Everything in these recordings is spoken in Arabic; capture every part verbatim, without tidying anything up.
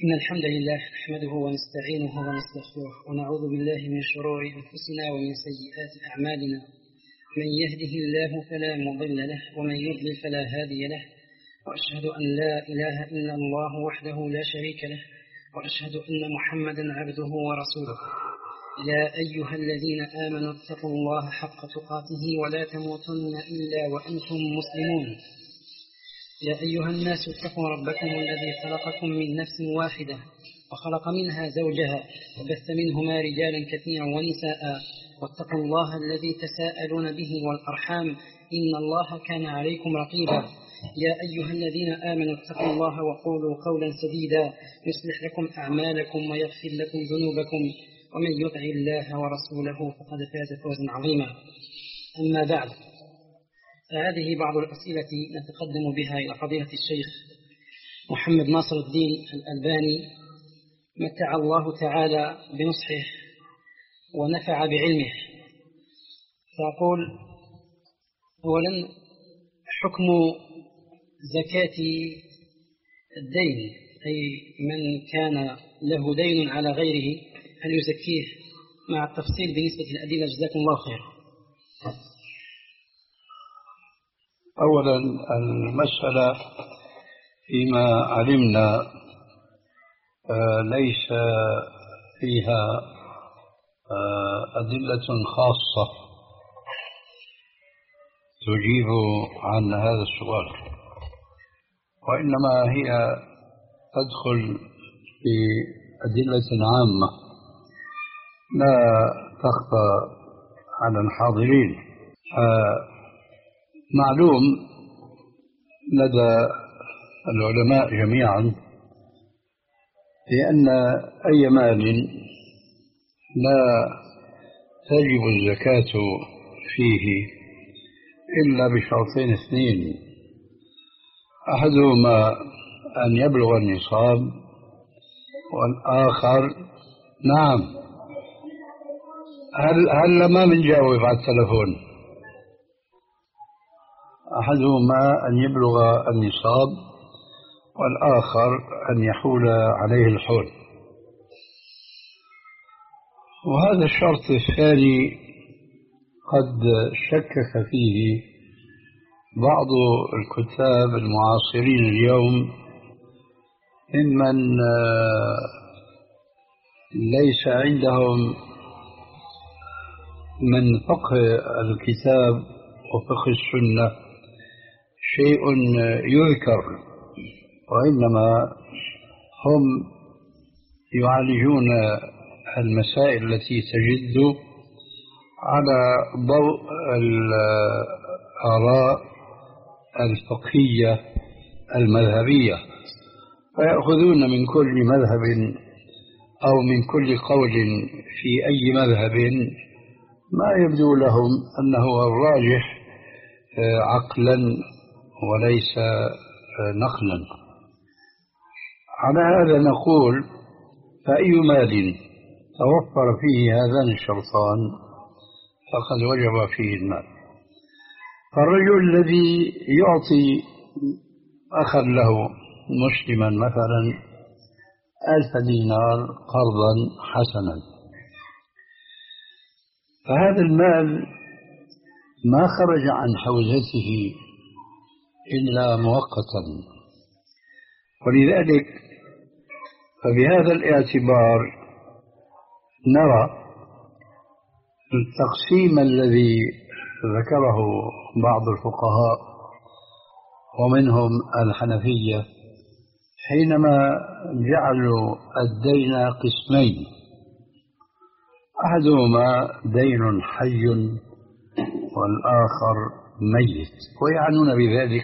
إن الحمد لله نحمده ونستعينه ونستغفره ونعوذ بالله من شرور أنفسنا ومن سيئات أعمالنا. من يهده الله فلا مضل له ومن يضلل فلا هادي له، وأشهد أن لا إله إلا الله وحده لا شريك له، وأشهد أن محمدا عبده ورسوله. يا أيها الذين آمنوا اتقوا الله حق تقاته ولا تموتن إلا وأنتم مسلمون. يا أيها الناس اتقوا ربكم الذي خلقكم من نفس واحدة وخلق منها زوجها وبث منهما رجالا كثيرا ونساء، واتقوا الله الذي تساءلون به والأرحام إن الله كان عليكم رقيبا. يا أيها الذين آمنوا اتقوا الله وقولوا قولا سديدا يصلح لكم أعمالكم ويغفر لكم ذنوبكم، ومن يطع الله ورسوله فقد فاز فوزا عظيما. أما بعد، فهذه بعض الأسئلة نتقدم بها إلى فضيلة الشيخ محمد ناصر الدين الألباني، متع الله تعالى بنصحه ونفع بعلمه. فأقول: أولا، حكم زكاة الدين، أي من كان له دين على غيره هل يزكيه، مع التفصيل بالنسبة للأدلة. جزاكم الله خير. أولا، المسألة فيما علمنا ليس فيها أدلة خاصة تجيب عن هذا السؤال، وإنما هي تدخل في أدلة عامة لا تخفى على الحاضرين. معلوم لدى العلماء جميعا بأن أي مال لا تجب الزكاة فيه إلا بشرطين اثنين: أحدهما أن يبلغ النصاب، والآخر نعم هل هل ما بنجاوب على التلفون أحدهما أن يبلغ النصاب، والآخر أن يحول عليه الحول. وهذا الشرط الثاني قد شكك فيه بعض الكتاب المعاصرين اليوم ممن ليس عندهم من فقه الكتاب وفقه السنة شيء يذكر، وإنما هم يعالجون المسائل التي تجد على ضوء الآراء الفقهية المذهبية، فيأخذون من كل مذهب أو من كل قول في أي مذهب ما يبدو لهم أنه الراجح عقلا وليس نقلا. على هذا نقول: فأي مال توفر فيه هذان الشرطان فقد وجب فيه المال. فالرجل الذي يعطي أخا له مسلما مثلا ألف دينار قرضا حسنا، فهذا المال ما خرج عن حوزته إلا مؤقتا، ولذلك فبهذا الاعتبار نرى التقسيم الذي ذكره بعض الفقهاء ومنهم الحنفية حينما جعلوا الدين قسمين: أحدهما دين حي والآخر ميت، ويعنون بذلك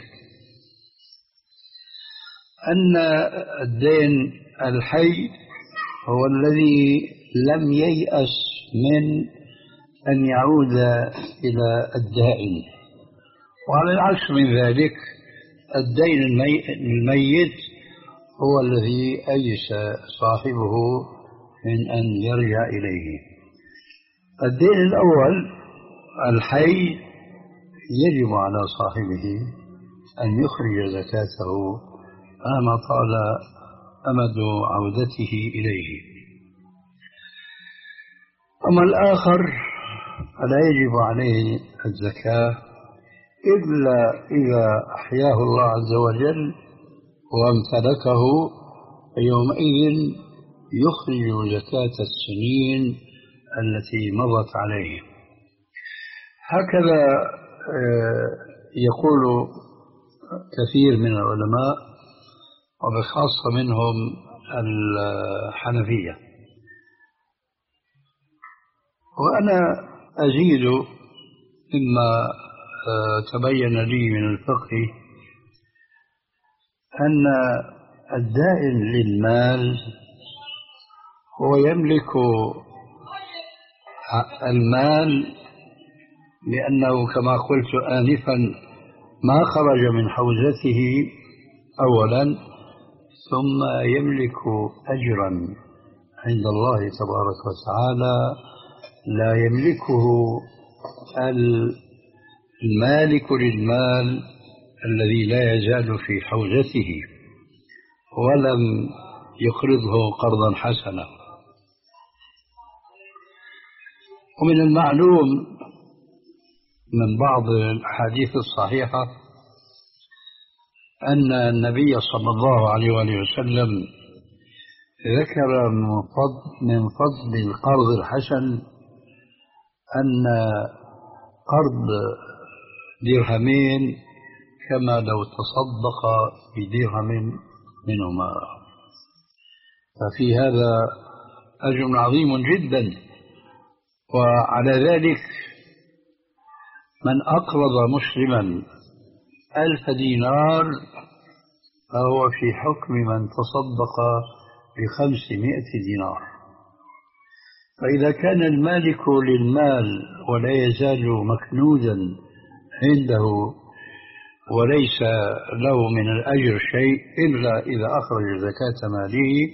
أن الدين الحي هو الذي لم ييأس من أن يعود إلى الدائن، وعلى العكس من ذلك الدين الميت هو الذي أيس صاحبه من أن يرجع إليه. الدين الأول الحي يجب على صاحبه أن يخرج زكاته مهما طال أمد عودته إليه. أما الآخر فلا يجب عليه الزكاة إلا إذا أحياه الله عز وجل وامتلكه، يومئذ يخرج زكاة السنين التي مضت عليه. هكذا يقول كثير من العلماء وبخاصة منهم الحنفية. وأنا أزيد مما تبين لي من الفقه أن الدائن للمال هو يملك المال لأنه كما قلت آنفا ما خرج من حوزته أولا، ثم يملك أجرا عند الله تبارك وتعالى لا يملكه المالك للمال الذي لا يزال في حوزته ولم يقرضه قرضا حسنا. ومن المعلوم من بعض الأحاديث الصحيحة أن النبي صلى الله عليه وآله وسلم ذكر من فضل القرض الحسن أن قرض درهمين كما لو تصدق بدرهم منهما، ففي هذا أجر عظيم جدا. وعلى ذلك من أقرض مسلما ألف دينار فهو في حكم من تصدق بخمسمائة دينار. فإذا كان المالك للمال ولا يزال مكنوزا عنده وليس له من الأجر شيء إلا إذا أخرج زكاة ماله،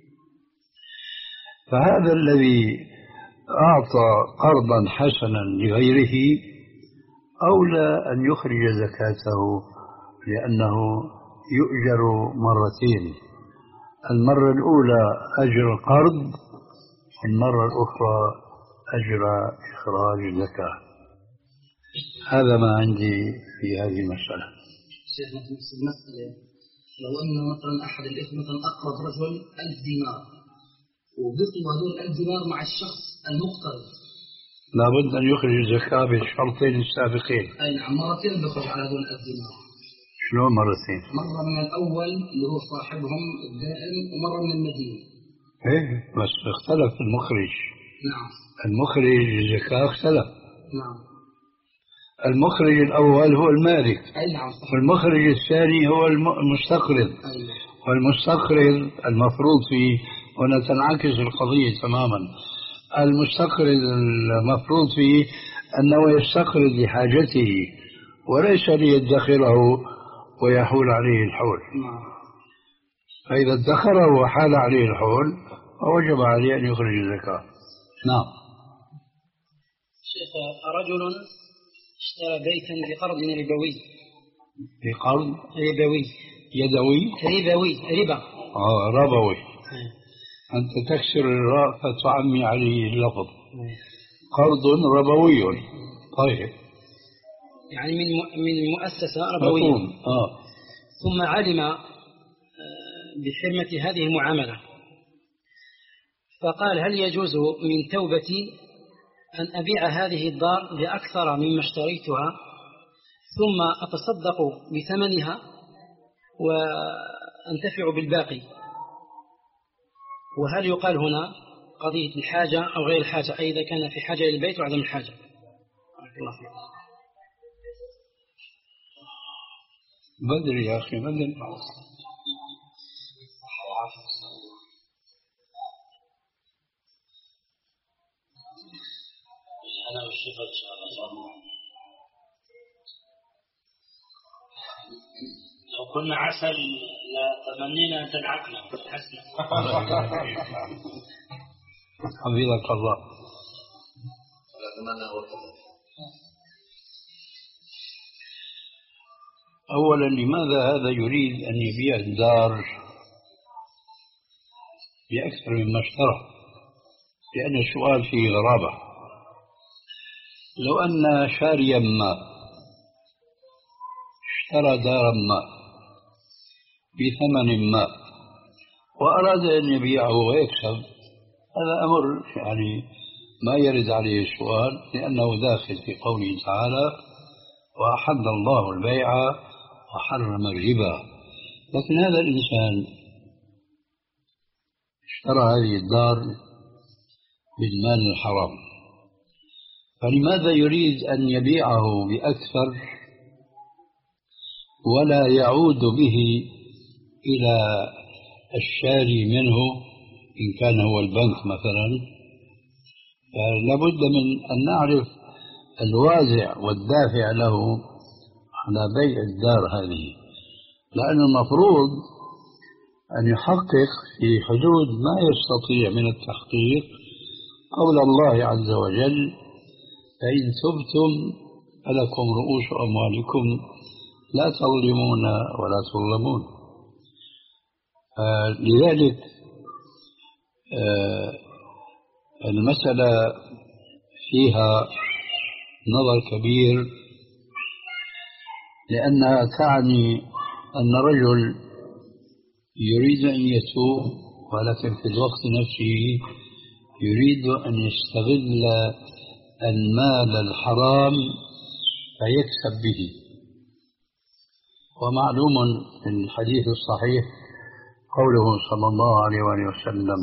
فهذا الذي أعطى قرضا حسنا لغيره أولى أن يخرج زكاته، لأنه يؤجر مرتين، المرة الأولى أجر القرض، والمرة الأخرى أجر إخراج الزكاة. هذا ما عندي في هذه المسألة. شيخنا في نفس المسألة، لو أن مثلا أحد الإخوة مثلا أقرض رجل ألف دينار وبقي هذول ألف دينار مع الشخص المقترض، لابد أن يخرج الزكاة بالشرطين السابقين. أي نعم، مرتين بخرج على هذول ألف دينار. شلون مرتين؟ مرة من الأول اللي هو صاحبهم الدائم، ومرة من المدينة. إيه بس اختلف المخرج. نعم. المخرج الزكاة اختلف. نعم. المخرج الأول هو المالك. أي نعم صحيح. والمخرج الثاني هو المستقرض. أي. والمستقرض المفروض فيه، هنا تنعكس القضية تماما. المستقرض المفروض فيه أنه يستقرض لحاجته وليس ليدخره ويحول عليه الحول. نعم. فإذا ادخره وحال عليه الحول فوجب عليه أن يخرج الزكاة. نعم. شيخ، رجل اشترى بيتا بقرض ربوي. بقرض ربوي. يدوي. ربوي ربا. آه ربوي. أنت تكسر الراء فتعمي عليه اللفظ. قرض ربوي. طيب. يعني من من مؤسسة ربوية. آه. ثم علم بحرمة هذه المعاملة، فقال: هل يجوز من توبتي أن أبيع هذه الدار بأكثر مما اشتريتها ثم أتصدق بثمنها وأنتفع بالباقي؟ وهل يقال هنا قضية الحاجة أو غير الحاجة، أي إذا كان في حاجة للبيت وعدم الحاجة؟ الله فيك. بدري يا أخي بدري. أنا والشيخ إن شاء الله. لو كنا عسل لتمنينا أن تنعقنا حسنا. حفظك الله. أولا، لماذا هذا يريد أن يبيع الدار بأكثر مما اشترى، لأن السؤال فيه غرابة. لو أن شاريا ما اشترى دارا ما بثمن ما وأراد أن يبيعه ويكسب، هذا أمر يعني ما يرد عليه السؤال، لأنه داخل في قوله تعالى: وأحل الله البيع وحرم الربا. لكن هذا الإنسان اشترى هذه الدار بالمال الحرام، فلماذا يريد أن يبيعه بأكثر ولا يعود به إلى الشاري منه إن كان هو البنك مثلا؟ لابد من أن نعرف الوازع والدافع له على بيع الدار هذه، لأن المفروض أن يحقق في حدود ما يستطيع من التحقيق قول الله عز وجل: فإن تبتم فلكم رؤوس أموالكم لا تظلمون ولا تظلمون. آه لذلك آه المسألة فيها نظر كبير، لأنها تعني أن رجل يريد أن يتوب، ولكن في الوقت نفسه يريد أن يستغل المال الحرام فيكسب به. ومعلوم في الحديث الصحيح قوله صلى الله عليه وسلم: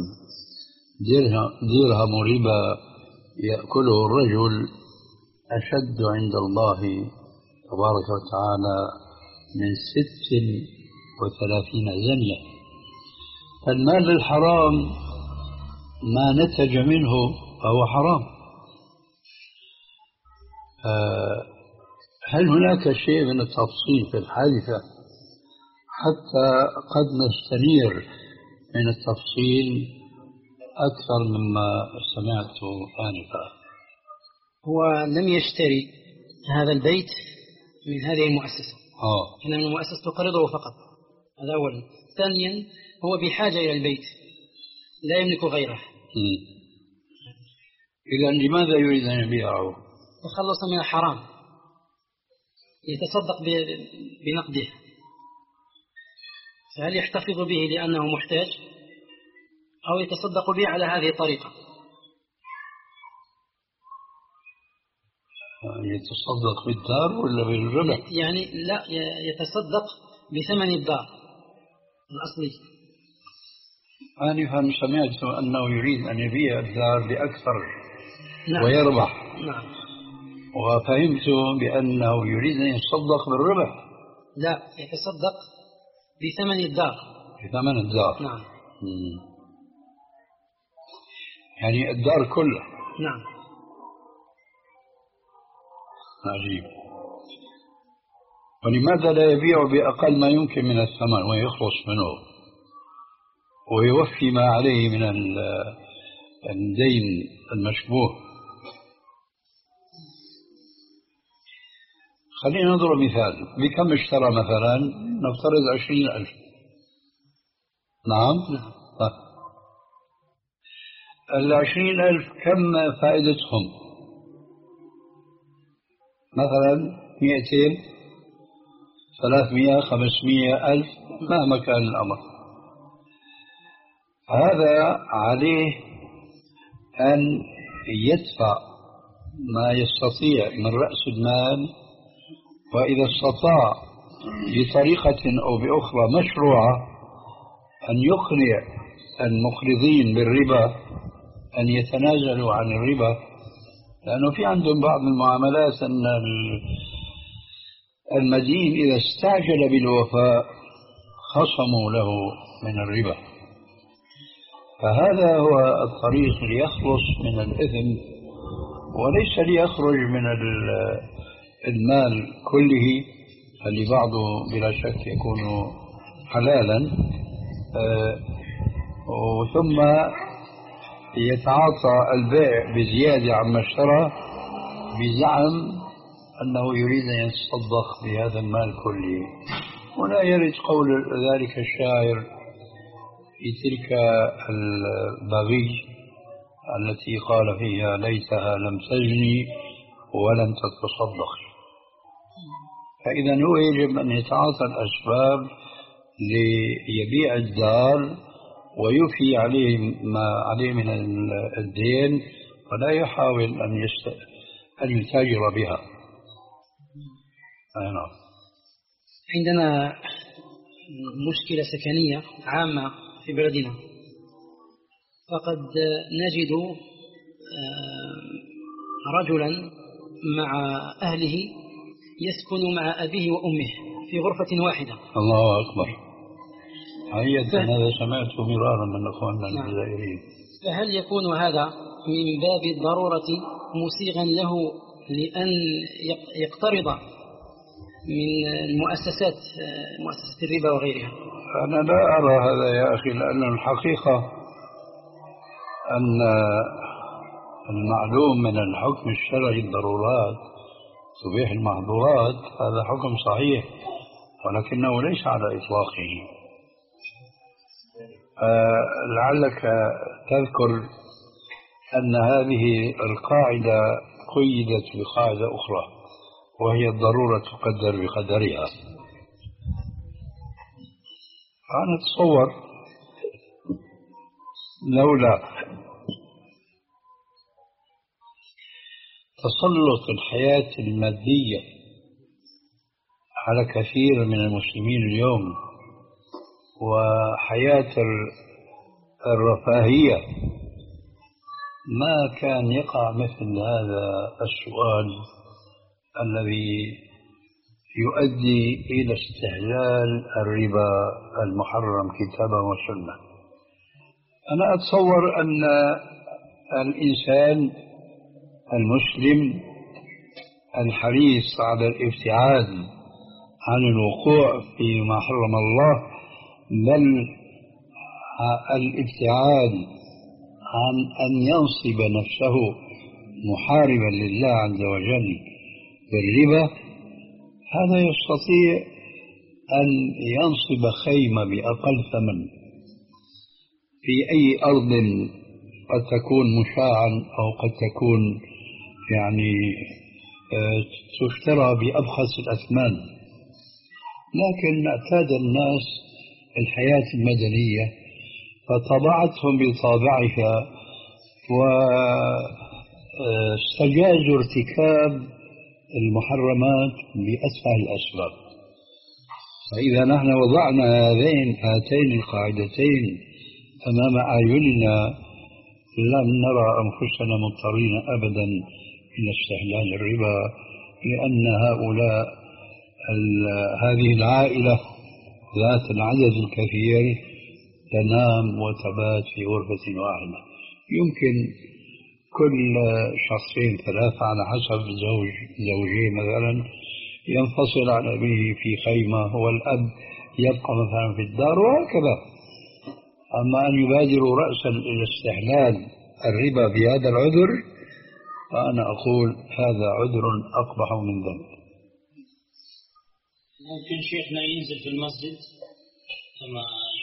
درهم ربا يأكله الرجل أشد عند الله تبارك وتعالى من ست وثلاثين زنية. فالمال الحرام ما نتج منه فهو حرام. هل هناك شيء من التفصيل في الحادثة حتى قد نستنير من التفصيل أكثر مما سمعت آنفا؟ هو لم يشتري هذا البيت من هذه المؤسسة، آه. إنما المؤسسة تقرضه فقط، هذا أولا. ثانيا هو بحاجة إلى البيت، لا يملك غيره. إذا لماذا يريد أن يبيعه؟ تخلص من الحرام، يتصدق بنقده. فهل يحتفظ به لأنه محتاج، أو يتصدق به على هذه الطريقة؟ يتصدق بالدار ولا بالربح؟ يعني لا، يتصدق بثمن الدار الأصلي. آنفا سمعت أنه يريد أن يبيع الدار بأكثر. نعم. ويربح. نعم. وفهمت بأنه يريد أن يتصدق بالربح. لا، يتصدق بثمن الدار. بثمن الدار. نعم. مم. يعني الدار كلها. نعم. عجيب. ولماذا لا يبيع بأقل ما يمكن من الثمن ويخلص منه ويوفي ما عليه من الدين المشبوه؟ خلينا نضرب مثال. بكم اشترى مثلا؟ نفترض عشرين ألف. نعم. العشرين ألف كم فائدتهم؟ مثلا مئتين، ثلاثمائة، خمسمائة ألف، مهما كان الأمر. هذا عليه أن يدفع ما يستطيع من رأس المال، وإذا استطاع بطريقة أو بأخرى مشروعة أن يقنع المقرضين بالربا أن يتنازلوا عن الربا، لأنه في عندهم بعض المعاملات أن المدين إذا استعجل بالوفاء خصموا له من الربا. فهذا هو الطريق ليخلص من الإثم، وليس ليخرج من المال كله، اللي بعضه بلا شك يكون حلالا، ثم يتعاطى البيع بزيادة عما اشترى بزعم أنه يريد أن يتصدق بهذا المال كله. ولا يرد قول ذلك الشاعر: في تلك البغي التي قال فيها ليتها لم تزني ولم تتصدق. فإذا هو يجب أن يتعاطى الأسباب ليبيع الدار ويفي عليه ما عليه من الدين، ولا يحاول أن يست... أن يتاجر بها. أنا. عندنا مشكلة سكنية عامة في بلدنا، فقد نجد رجلا مع أهله يسكن مع أبيه وأمه في غرفة واحدة. الله أكبر. حقيقة هذا سمعته مرارا من أخواننا الجزائريين. فهل يكون هذا من باب الضرورة مسيغا له لأن يقترض من المؤسسات مؤسسة الربا وغيرها؟ أنا لا أرى هذا يا أخي، لأن الحقيقة أن المعلوم من الحكم الشرعي الضرورات تبيح المحظورات، هذا حكم صحيح ولكنه ليس على إطلاقه. آه لعلك تذكر أن هذه القاعدة قيدت بقاعدة أخرى، وهي الضرورة تقدر بقدرها. أنا أتصور لولا تسلط الحياة المادية على كثير من المسلمين اليوم وحياة الرفاهية، ما كان يقع مثل هذا السؤال الذي يؤدي إلى استحلال الربا المحرم كتابا وسنة. أنا أتصور أن الإنسان المسلم الحريص على الابتعاد عن الوقوع فيما حرم الله، بل الابتعاد عن أن ينصب نفسه محاربا لله عز وجل بالربا، هذا يستطيع أن ينصب خيمة بأقل ثمن في أي أرض قد تكون مشاعا أو قد تكون يعني تشترى بأبخس الأثمان. لكن اعتاد الناس الحياة المدنية فطبعتهم بطابعها واستجازوا ارتكاب المحرمات بأسفه الأسباب. فإذا نحن وضعنا هذين هاتين القاعدتين أمام أعيننا لم نرى أنفسنا مضطرين أبدا إلى استحلال الربا، لأن هؤلاء هذه العائلة ذات العدد الكثير تنام وتبات في غرفة واحدة. يمكن كل شخصين ثلاثة على حسب زوج زوجين مثلا ينفصل عن أبيه في خيمة والأب يبقى مثلا في الدار وهكذا. أما أن يبادروا رأسا إلى استحلال الربا بهذا العذر، فأنا أقول هذا عذر أقبح من ذنب. ممكن شيخنا ينزل في المسجد كما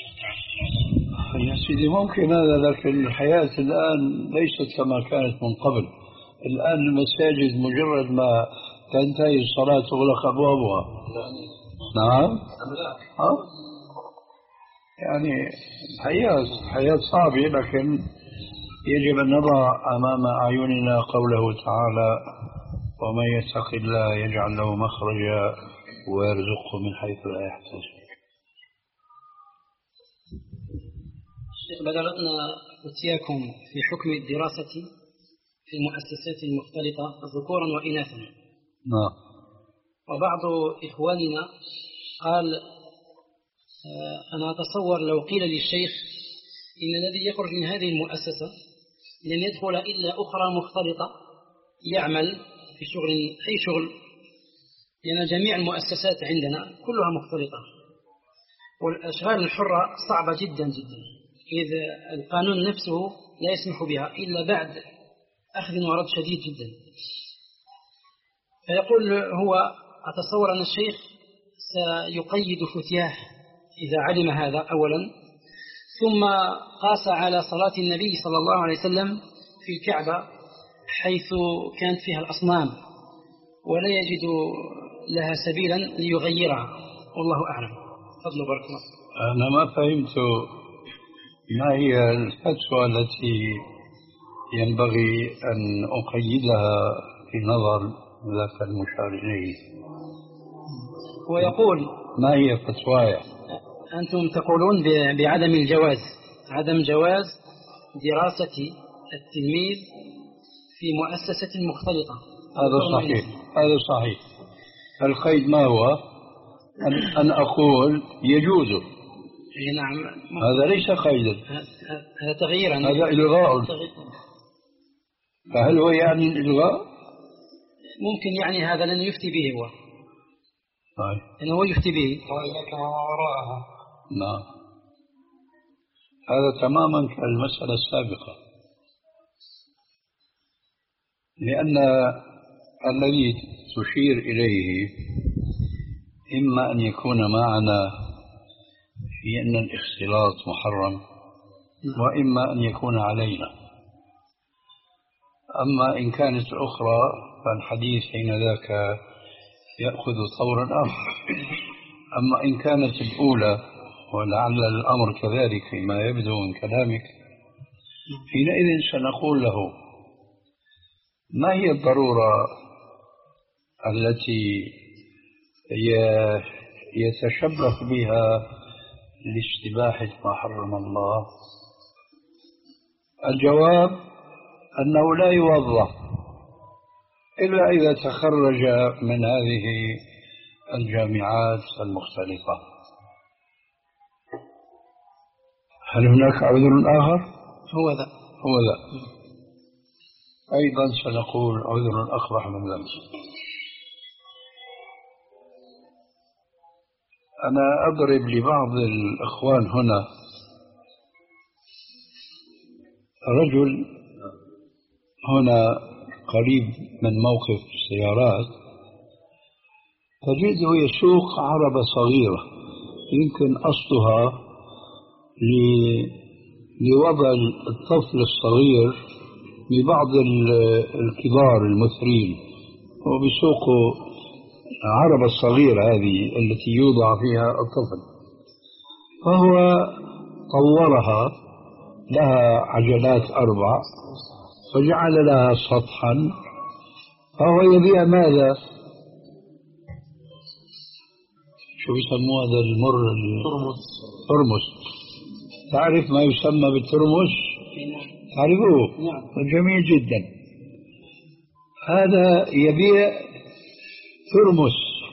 يا سيدي ممكن هذا، لكن الحياة الآن ليست كما كانت من قبل. الآن المساجد مجرد ما تنتهي الصلاة تغلق أبوابها. نعم. ها؟ يعني حياة حياة صعبة، لكن يجب أن نضع أمام أعيننا قوله تعالى: ومن يتق الله يجعل له مخرجا ويرزقه من حيث لا يحتسب. شيخ، بدأنا أتياكم في حكم الدراسة في المؤسسات المختلطة ذكورا وإناثا. نعم. وبعض إخواننا قال: أنا أتصور لو قيل للشيخ إن الذي يخرج من هذه المؤسسة لن يدخل إلا أخرى مختلطة يعمل في شغل أي شغل، لأن جميع المؤسسات عندنا كلها مختلطة، والأشغال الحرة صعبة جدا جدا، إذ القانون نفسه لا يسمح بها إلا بعد أخذ ورد شديد جدا. فيقول هو: أتصور أن الشيخ سيقيد فتياه إذا علم هذا أولا، ثم قاس على صلاة النبي صلى الله عليه وسلم في الكعبة حيث كانت فيها الأصنام ولا يجد لها سبيلا ليغيرها، والله أعلم. فضل بارك الله. أنا ما فهمت ما هي الفتوى التي ينبغي أن أقيدها في نظر ذاك المشار إليه. ويقول ما هي فتوايا؟ أنتم تقولون بعدم الجواز، عدم جواز دراسة التلميذ في مؤسسة مختلطة. هذا صحيح، هذا صحيح. القيد ما هو؟ أن, أن أقول يجوز. نعم. هذا ليس قيدا، هذا تغيير، هذا إلغاء. فهل هو يعني الإلغاء؟ ممكن يعني هذا لن يفتي به هو. طيب. إنه هو يفتي به. كما وراءها. نعم. هذا تماما كالمسألة السابقة، لأن الذي تشير إليه إما أن يكون معنا في أن الاختلاط محرم، وإما أن يكون علينا. أما إن كانت الأخرى فالحديث حين ذاك يأخذ طورا آخر. أما إن كانت الأولى، ولعل الأمر كذلك فيما يبدو من كلامك، حينئذ سنقول له ما هي الضرورة التي يتشبث بها لاستباحة ما حرم الله؟ الجواب أنه لا يوظف إلا إذا تخرج من هذه الجامعات المختلفة. هل هناك عذر آخر؟ هو ذا هو ذا أيضا سنقول عذر أقبح من ذلك. أنا أضرب لبعض الإخوان هنا رجل هنا قريب من موقف السيارات، تجده يسوق عربة صغيرة يمكن أصلها لوضع الطفل الصغير لبعض الكبار المثرين، وبيسوقوا عربة الصغيرة هذه التي يوضع فيها الطفل، فهو طورها، لها عجلات أربع، فجعل لها سطحا، فهو يبيع ماذا؟ شو يسموه هذا المر؟ ترمس. تعرف ما يسمى بالترمس؟ تعرفوه؟ نعم. جميل جدا. هذا يبيع ترمس،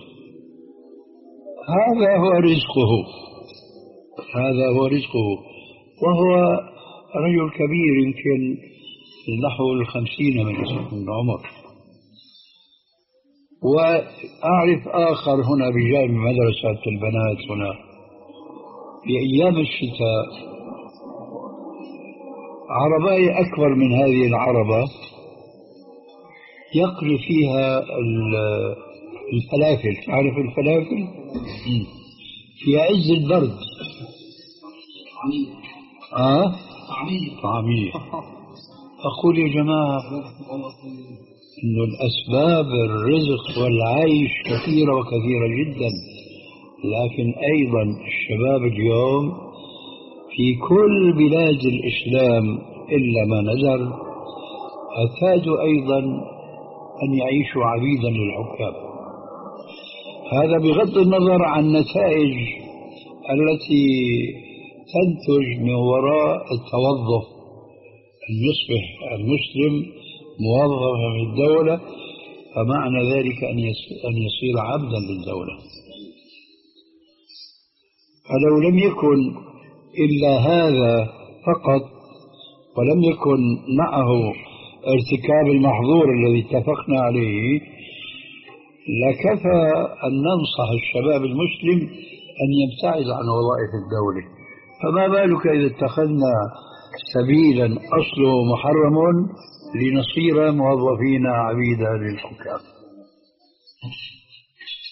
هذا هو رزقه، هذا هو رزقه، وهو رجل كبير يمكن نحو الخمسين من العمر. وأعرف آخر هنا بجانب مدرسة البنات هنا في أيام الشتاء عرباية أكبر من هذه العربة يقري فيها الفلافل. تعرف الفلافل؟ في عز البرد. آه؟ طعمية. أقول يا جماعة إن الأسباب الرزق والعيش كثيرة وكثيرة جدا، لكن أيضا الشباب اليوم في كل بلاد الإسلام إلا ما نزل اعتادوا أيضا أن يعيشوا عبيدا للحكام. هذا بغض النظر عن النتائج التي تنتج من وراء التوظف، أن يصبح المسلم موظفا في الدولة، فمعنى ذلك أن يصير عبدا للدولة. فلو لم يكن إلا هذا فقط، ولم يكن معه ارتكاب المحظور الذي اتفقنا عليه، لكفى أن ننصح الشباب المسلم أن يبتعد عن وظائف الدولة. فما بالك إذا اتخذنا سبيلا أصله محرم لنصير موظفين عبيدا للحكام؟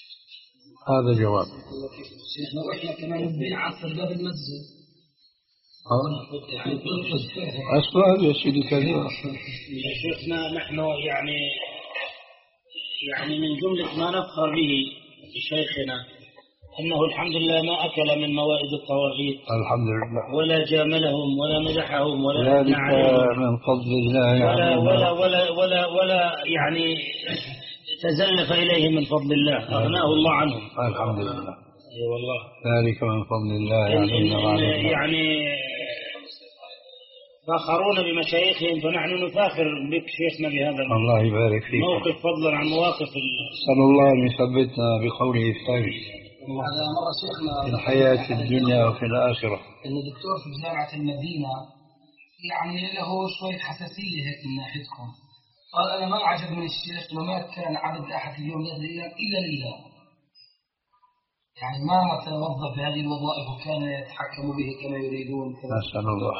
هذا جواب. شيخنا، وإحنا كمان بنعصر باب المسجد أسباب يا سيدي كثيرة. يا شيخنا نحن يعني يعني من جملة ما نفخر به لشيخنا أنه الحمد لله ما أكل من موائد الطواغيت الحمد لله، ولا جاملهم ولا مدحهم ولا ذلك من فضل الله ولا ولا ولا ولا ولا يعني تزلف إليه من فضل الله، أغناه الله عنهم. الحمد لله. أي والله ذلك من فضل الله يعني, يعني فاخرون بمشايخهم، فنحن نفاخر بك شيخنا بهذا الله يبارك فيك. موقف فضلا عن مواقف. صلى الله أن يثبتنا بقوله الثابت هذا مرة شيخنا في الحياة الدنيا وفي الآخرة. إن الدكتور في جامعة المدينة يعني له شوية حساسية هيك من ناحيتكم، قال أنا ما عجب من الشيخ وما كان عدد أحد اليوم يدري إلا لله، يعني ما توظف بهذه الوظائف وكان يتحكم به كما يريدون. نسأل الله.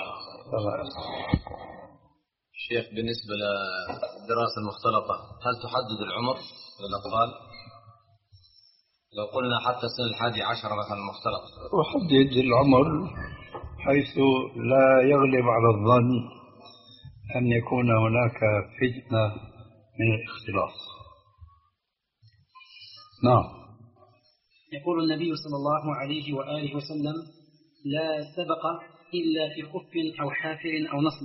شيخ بالنسبة للدراسة المختلطة هل تحدد العمر للأطفال؟ لو قلنا حتى سن الحادي عشر مثلا مختلط. أحدد العمر حيث لا يغلب على الظن أن يكون هناك فتنة من الاختلاط. نعم. يقول النبي صلى الله عليه وآله وسلم لا سبق إلا في خف أو حافر أو نصب.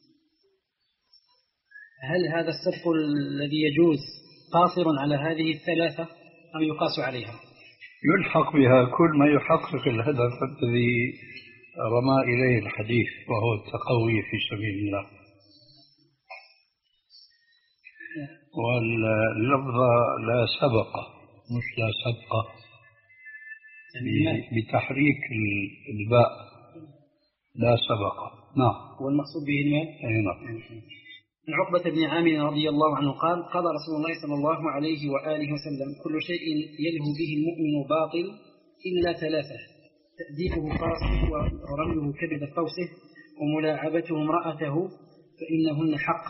هل هذا السبق الذي يجوز قاصر على هذه الثلاثة أم يقاس عليها؟ يلحق بها كل ما يحقق الهدف الذي رمى إليه الحديث وهو التقوي في سبيل الله. واللفظ لا سبق مش لا سبق بتحريك الباء لا سبق. نعم. والمقصود به المال. نعم. عن عقبة بن عامر رضي الله عنه قال قال رسول الله صلى الله عليه وآله وسلم كل شيء يلهو به المؤمن باطل إلا ثلاثة: تأديبه فرسه ورميه كبد قوسه وملاعبته امرأته فإنهن حق.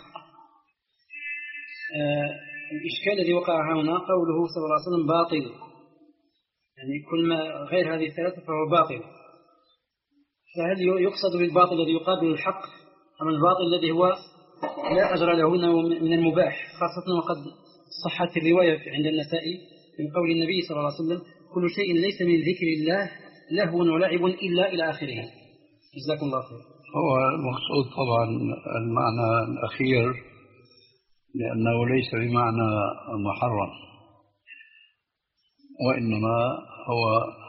آه الإشكال الذي وقع هنا قوله صلى الله عليه وسلم باطل، يعني كل ما غير هذه الثلاثة فهو باطل. فهل يقصد بالباطل الذي يقابل الحق أم الباطل الذي هو لا أجر له من المباح، خاصة وقد صحت الرواية عند النسائي من قول النبي صلى الله عليه وسلم كل شيء ليس من ذكر الله لهو ولعب إلا إلى آخره. جزاكم الله خير. هو المقصود طبعا المعنى الأخير لأنه ليس بمعنى محرم، وإنما هو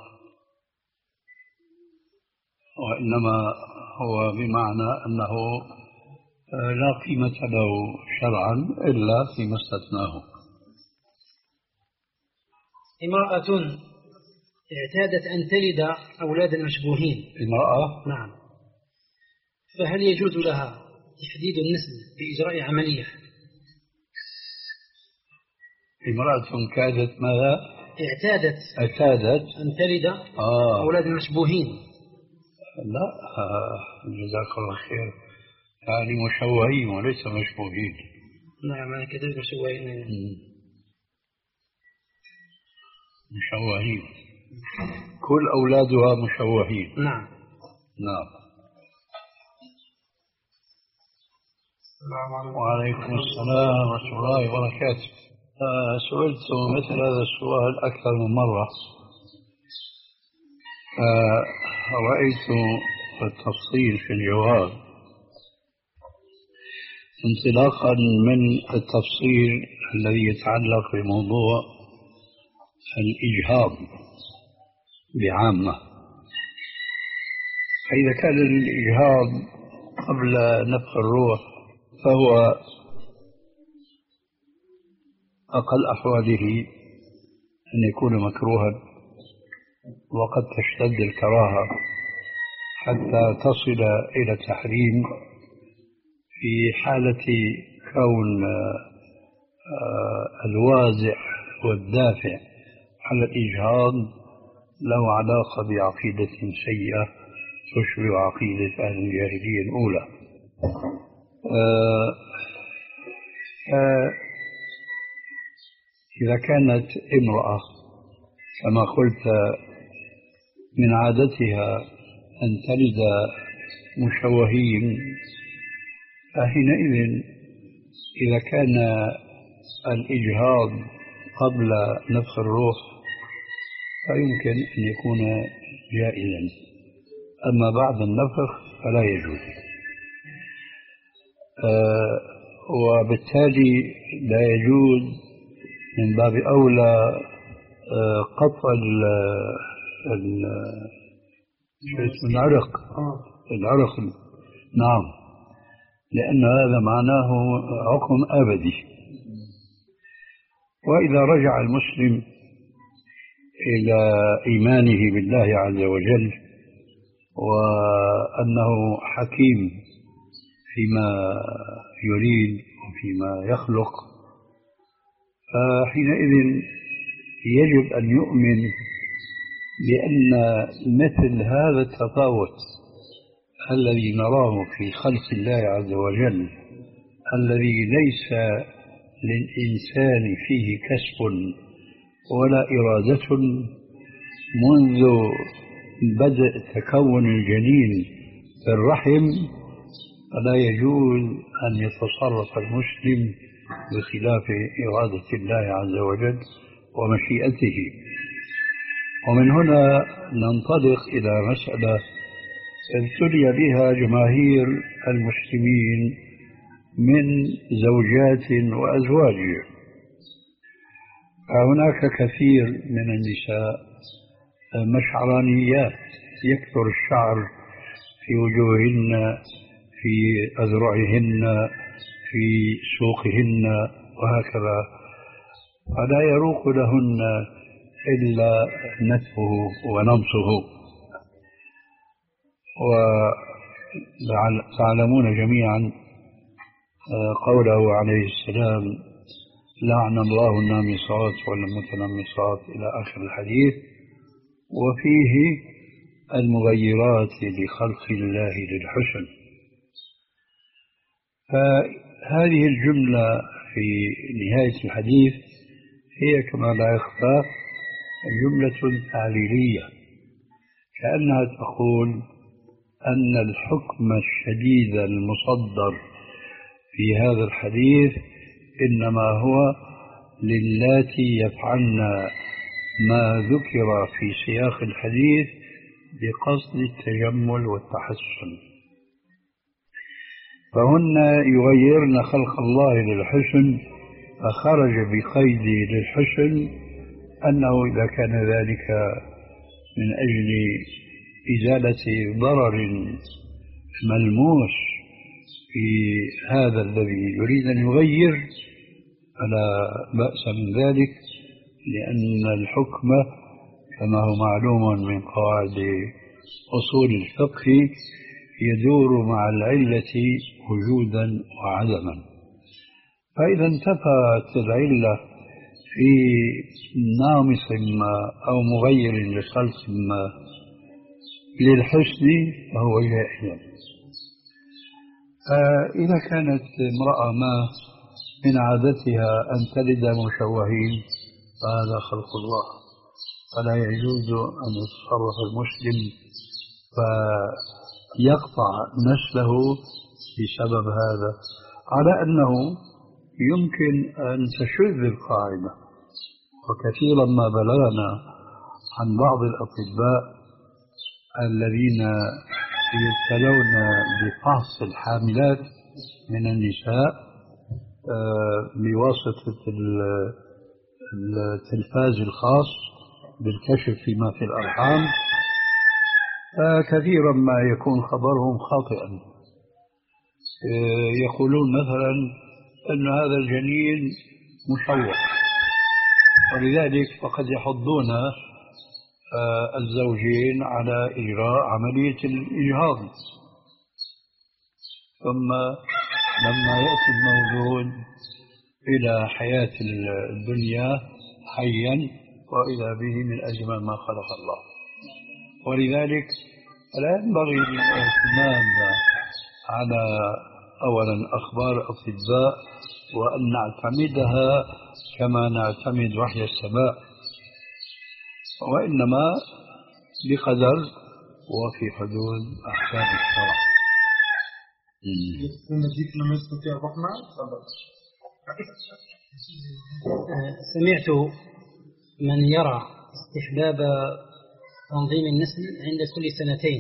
وإنما هو بمعنى أنه لا قيمة له شرعا إلا فيما استثناه. امرأة اعتادت أن تلد أولاد المشبوهين. امرأة؟ نعم. فهل يجوز لها تحديد النسل بإجراء عملية؟ امرأة كادت ماذا؟ اعتادت اعتادت أن تلد آه. أولاد المشبوهين. لا جزاك الله خير، يعني مشوهين وليس مشبوهين. نعم أنا كذلك مشوهين. مشوهين كل أولادها مشوهين. نعم. نعم. وعليكم السلام ورحمة الله وبركاته. آه سئلت مثل هذا السؤال أكثر من مرة. آه رأيت التفصيل في الجواب انطلاقا من التفصيل الذي يتعلق بموضوع الإجهاض بعامة. فإذا كان الإجهاض قبل نفخ الروح فهو أقل أحواله أن يكون مكروها، وقد تشتد الكراهة حتى تصل إلى التحريم في حالة كون الوازع والدافع على الإجهاض له علاقة بعقيدة سيئة تشبه عقيدة أهل الجاهلية الأولى. آه آه إذا كانت امرأة كما قلت من عادتها أن تلد مشوهين، فحينئذ إذا كان الإجهاض قبل نفخ الروح فيمكن أن يكون جائزا، أما بعد النفخ فلا يجوز. آه وبالتالي لا يجوز من باب أولى آه قطع العرق العرق نعم، لأن هذا معناه عقم أبدي. وإذا رجع المسلم إلى إيمانه بالله عز وجل وأنه حكيم فيما يريد وفيما يخلق، فحينئذ يجب أن يؤمن بأن مثل هذا التفاوت الذي نراه في خلق الله عز وجل، الذي ليس للإنسان فيه كسب ولا إرادة منذ بدء تكون الجنين في الرحم، فلا يجوز أن يتصرف المسلم بخلاف إرادة الله عز وجل ومشيئته. ومن هنا ننطلق إلى مسألة ابتلي بها جماهير المسلمين من زوجات وأزواج. فهناك كثير من النساء مشعرانيات، يكثر الشعر في وجوههن، في أذرعهن، في سوقهن وهكذا، فلا يروق لهن إلا نتفه ونمصه. وتعلمون جميعا قوله عليه السلام: لعن الله النامصات والمتنمصات إلى آخر الحديث، وفيه المغيرات لخلق الله للحسن. فهذه الجملة في نهاية الحديث هي كما لا يخفى جملة تعليلية، كأنها تقول أن الحكم الشديد المصدر في هذا الحديث إنما هو للاتي يفعلن ما ذكر في سياق الحديث بقصد التجمل والتحسن، فهن يغيرن خلق الله للحسن، فخرج بقيد للحسن أنه إذا كان ذلك من أجل إزالة ضرر ملموس في هذا الذي يريد أن يغير فلا بأس من ذلك، لأن الحكم كما هو معلوم من قواعد أصول الفقه يدور مع العلة وجودا وعدما. فإذا انتفت العلة في نامص ما أو مغير لخلق ما للحسن فهو جائز. إذا كانت امرأة ما من عادتها أن تلد مشوهين فهذا خلق الله، فلا يجوز أن يتصرف المسلم فيقطع نسله بسبب هذا، على أنه يمكن أن تشذ القاعدة. وكثيرا ما بلغنا عن بعض الأطباء الذين يبتلون بفحص الحاملات من النساء بواسطة التلفاز الخاص بالكشف فيما في الأرحام، كثيرا ما يكون خبرهم خاطئا. يقولون مثلا أن هذا الجنين مشوه، ولذلك فقد يحضون الزوجين على إجراء عملية الإجهاض، ثم لما يأتي المولود إلى حياة الدنيا حيا وإذا به من أجمل ما خلق الله. ولذلك لا ينبغي الاعتماد على أولا أخبار الأطباء وأن نعتمدها كما نعتمد وحي السماء، وإنما بقدر وفي حدود أحكام الشرع. نديك لما يستطيع بحنا. سمعت من يرى استحباب تنظيم النسل عند كل سنتين،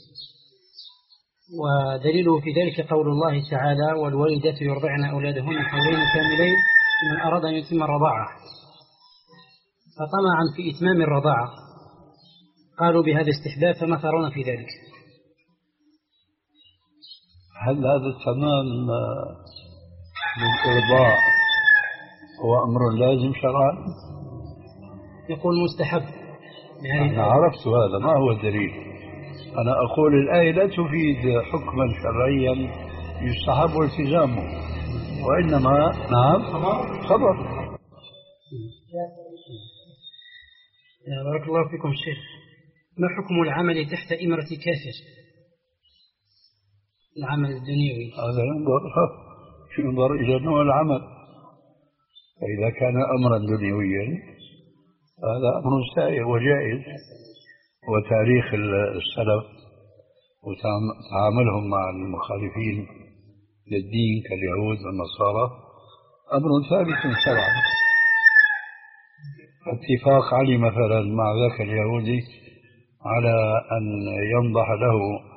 ودليله في ذلك قول الله تعالى: والوالدات يرضعن أولادهن حولين كاملين من أراد أن يتم الرضاعة. فطمعا في إتمام الرضاعة قالوا بهذا استحباب، فما ترون في ذلك؟ هل هذا التمام للإرضاع هو أمر لازم شرعا؟ يقول مستحب. يعني أنا عرفت هذا، ما هو الدليل؟ أنا أقول الآية لا تفيد حكما شرعيا يستحب التزامه، وإنما نعم خبر. بارك الله فيكم شيخ. ما حكم العمل تحت إمرة كافر؟ العمل الدنيوي هذا ينظر ينظر إلى نوع العمل، فإذا كان أمرا دنيويا هذا أمر سائر وجائز، وتاريخ السلف وتعاملهم مع المخالفين للدين كاليهود والنصارى أمر ثابت شرعا. اتفاق علي مثلا مع ذاك اليهودي على أن ينضح له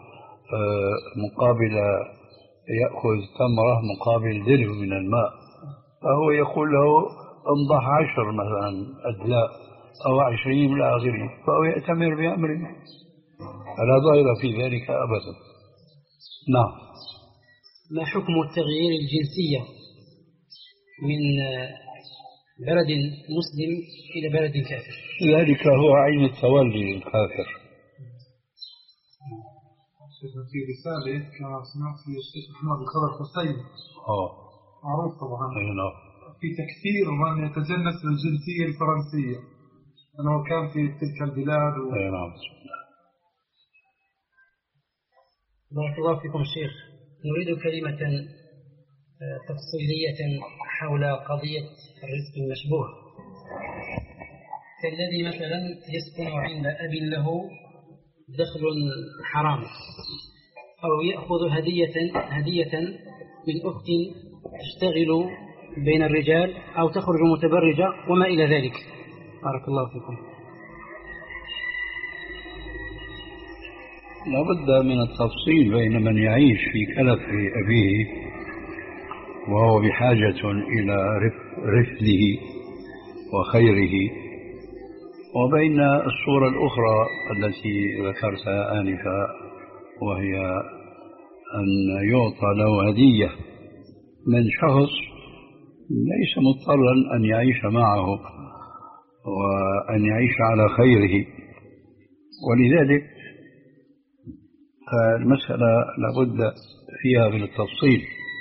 مقابل يأخذ تمرة مقابل درهم من الماء، فهو يقول له انضح عشر مثلا أدلاء أو عشرين إلى آخره، فهو يأتمر بأمره، فلا ضير في ذلك أبدا. نعم. ما حكم التغيير الجنسية من بلد مسلم إلى بلد كافر؟ ذلك هو عين التولي الكافر. في رسالة كما سمعت للشيخ محمد الخضر حسين اه معروف طبعا أينا. في تكثير من يتجنس بالجنسية الفرنسية أنه كان في تلك البلاد و... نعم. بارك الله فيكم شيخ. نريد كلمة تفصيلية حول قضية الرزق المشبوه، كالذي مثلا يسكن عند أب له دخل حرام، أو يأخذ هدية هدية من أخت تشتغل بين الرجال أو تخرج متبرجة وما إلى ذلك. بارك الله فيكم. لابد من التفصيل بين من يعيش في كلف أبيه وهو بحاجة إلى رفده وخيره، وبين الصورة الأخرى التي ذكرتها آنفا، وهي أن يعطى له هدية من شخص ليس مضطرا أن يعيش معه وأن يعيش على خيره. ولذلك فالمسألة لابد فيها من التفصيل.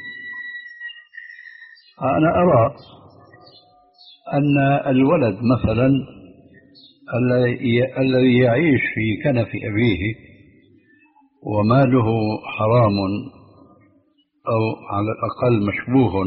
أنا أرى أن الولد مثلا الذي يعيش في كنف أبيه وماله حرام أو على الأقل مشبوه،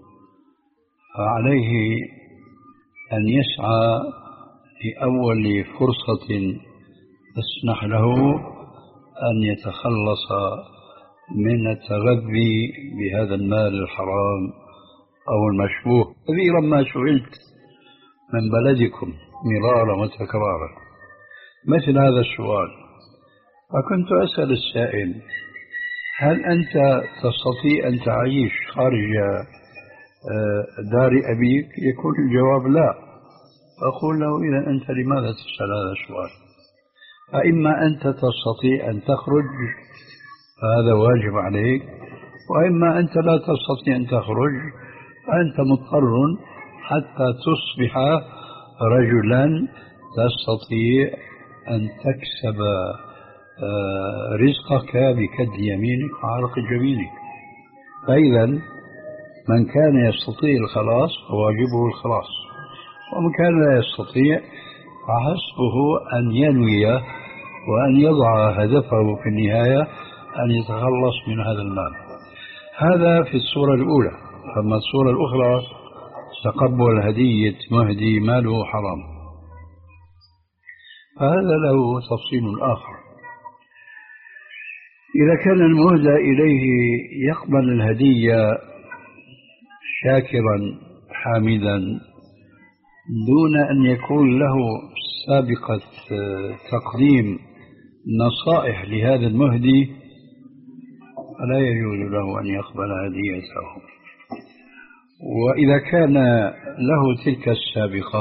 فعليه أن يسعى لأول فرصة تسمح له أن يتخلص من التغذي بهذا المال الحرام أو المشبوه. كثيرا ما سئلت من بلدكم مرارا وتكرارا مثل هذا السؤال، فكنت أسأل السائل: هل أنت تستطيع أن تعيش خارج دار أبيك؟ يكون الجواب لا. أقول له: إذا أنت لماذا تسأل هذا السؤال؟ فإما أنت تستطيع أن تخرج فهذا واجب عليك، وإما أنت لا تستطيع أن تخرج فأنت مضطر حتى تصبح رجلا تستطيع أن تكسب رزقك بكد يمينك وعرق جبينك. فإذا من كان يستطيع الخلاص فواجبه الخلاص، ومن كان لا يستطيع فحسبه أن ينوي وأن يضع هدفه في النهاية أن يتخلص من هذا المال. هذا في الصورة الأولى. أما الصورة الأخرى تقبل هدية مهدي ماله حرام، فهذا له تفصيل آخر. إذا كان المهدى إليه يقبل الهدية شاكرا حامدا دون أن يكون له سابقة تقديم نصائح لهذا المهدي فلا يجوز له أن يقبل هديته. وإذا كان له تلك السابقة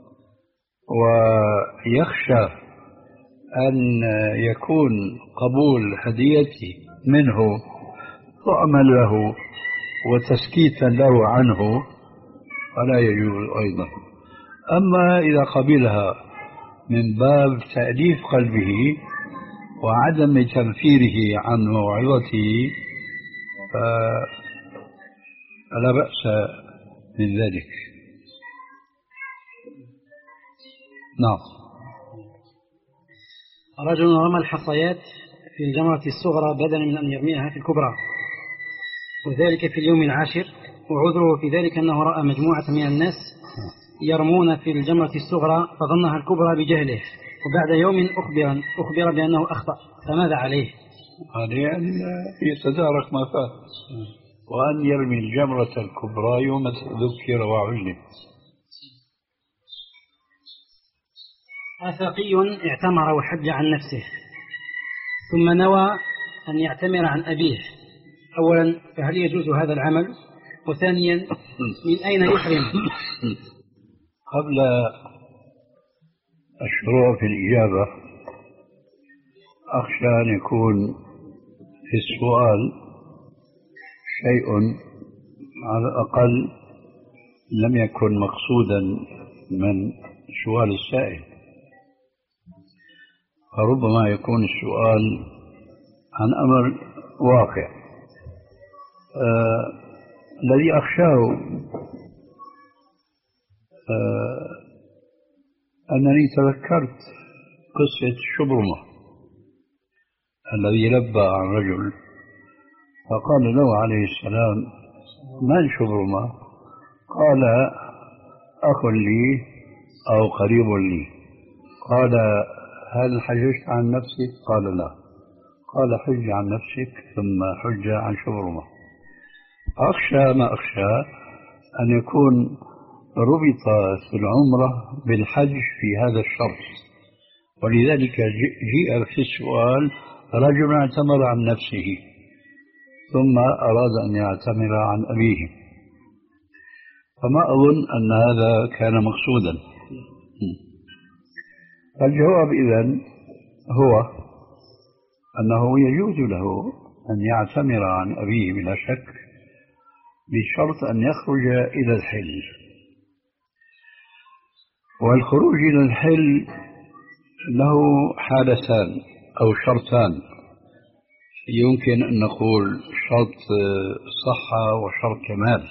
ويخشى أن يكون قبول هديته منه طعما له وتسكيتا له عنه فلا يجوز أيضا. أما إذا قبلها من باب تأليف قلبه وعدم تنفيره عن موعظته فلا بأس من ذلك. نعم. رجل رمى الحصيات في الجمرة الصغرى بدلا من أن يرميها في الكبرى، وذلك في اليوم العاشر، وعذره في ذلك أنه رأى مجموعة من الناس يرمون في الجمرة الصغرى فظنها الكبرى بجهله، وبعد يوم أخبر, أخبر بأنه أخطأ، فماذا عليه؟ عليه أن يتدارك ما فات وأن يرمي الجمرة الكبرى يوم ذكر وعلم. آفاقي اعتمر وحج عن نفسه ثم نوى أن يعتمر عن أبيه، أولا فهل يجوز هذا العمل؟ وثانيا من أين يحرم؟ قبل الشروع في الإجابة أخشى أن يكون في السؤال شيء على الأقل لم يكن مقصودا من سؤال السائل، فربما يكون السؤال عن أمر واقع. آه الذي أخشاه آه أنني تذكرت قصة شبرمة الذي لبى عن رجل فقال له عليه السلام: من شبرمة؟ قال: أخ لي أو قريب لي. قال: هل حججت عن نفسك؟ قال: لا. قال: حج عن نفسك ثم حج عن شبرمة. أخشى ما أخشى أن يكون ربط في العمرة بالحج في هذا الشرط، ولذلك جيء في السؤال رجل اعتمر عن نفسه ثم أراد أن يعتمر عن أبيه، فما أظن أن هذا كان مقصودا. فالجواب إذن هو أنه يجوز له أن يعتمر عن أبيه بلا شك، بشرط أن يخرج إلى الحل. والخروج إلى الحل له حالتان أو شرطان، يمكن أن نقول شرط صحة وشرط كمال.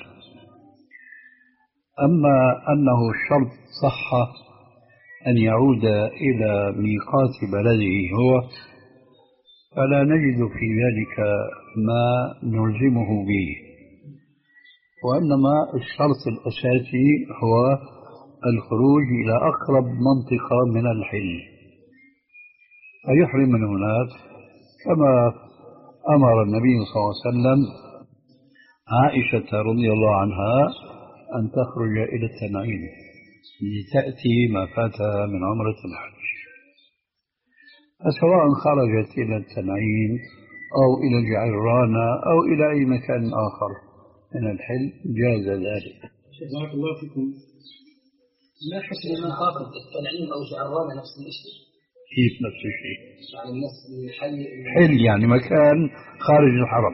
أما أنه شرط صحة أن يعود إلى ميقات بلده هو، فلا نجد في ذلك ما نلزمه به، وإنما الشرط الأساسي هو الخروج إلى أقرب منطقة من الحل فيحرم من هناك، كما أمر النبي صلى الله عليه وسلم عائشة رضي الله عنها أن تخرج إلى التنعيم لتأتي ما فاتها من عمرة الحج. فسواء خرجت إلى التنعيم أو إلى الجعرانة أو إلى أي مكان آخر من الحل جاز ذلك. بارك الله فيكم. ما حكم من طاف التنعيم أو جعرانة نفس الشيء؟ كيف نفس الشيء؟ يعني الناس الحل حل يعني مكان خارج الحرم،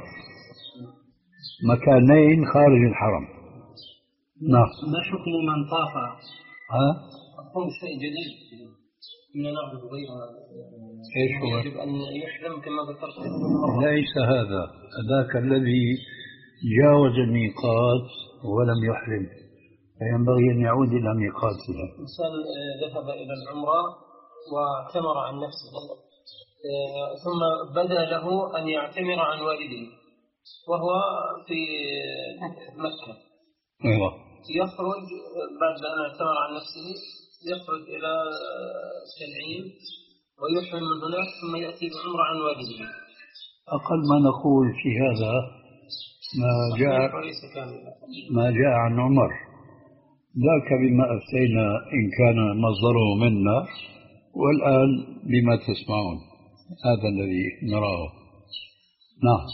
مكانين خارج الحرم. نعم. ما حكم من طاف؟ ها؟ أقول شيء جديد من الأرض غيرها. إيش هو؟ يجب أن يحرم كما ذكرت. ليس هذا، ذاك الذي جاوز الميقات ولم يحرم، فينبغي أن يعود إلى ميقاته. إنسان ذهب إلى العمرة واعتمر عن نفسه، ثم بدا له أن يعتمر عن والده وهو في مكة. أيوة. يخرج بعد أن اعتمر عن نفسه، يخرج إلى التنعيم ويحرم من هناك، ثم يأتي بعمرة عن والده. أقل ما نقول في هذا ما جاء ما جاء عن عمر، ذاك بما أفتينا إن كان مصدره منا، والآن بما تسمعون، هذا الذي نراه. نعم.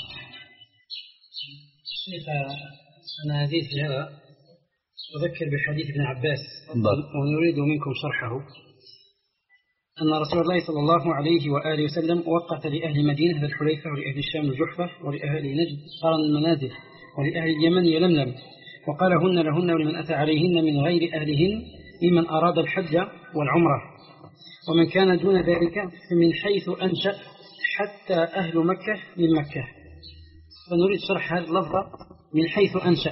شيخ أنا أزيد في هذا، أذكر بحديث ابن عباس ونريد منكم شرحه، أن رسول الله صلى الله عليه وآله وسلم وقت لأهل مدينة ذي الحليفة ولأهل الشام الجحفة ولأهل نجد قرن المنازل ولأهل اليمن يلملم، وقال هن لهن ولمن أتى عليهن من غير أهلهن ممن أراد الحج والعمرة، ومن كان دون ذلك من حيث أنشأ حتى أهل مكة من مكة. فنريد شرح هذا اللفظ من حيث أنشأ،